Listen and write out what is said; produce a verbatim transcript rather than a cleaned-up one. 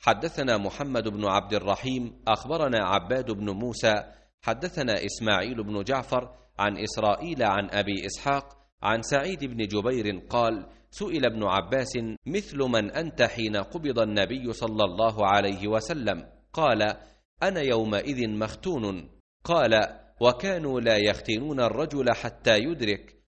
حدثنا محمد بن عبد الرحيم أخبرنا عباد بن موسى حدثنا إسماعيل بن جعفر عن إسرائيل عن أبي إسحاق عن سعيد بن جبير قال: سئل ابن عباس: مثل من أنت حين قبض النبي صلى الله عليه وسلم؟ قال: أنا يومئذ مختون. قال: وكانوا لا يختنون الرجل حتى يدرك،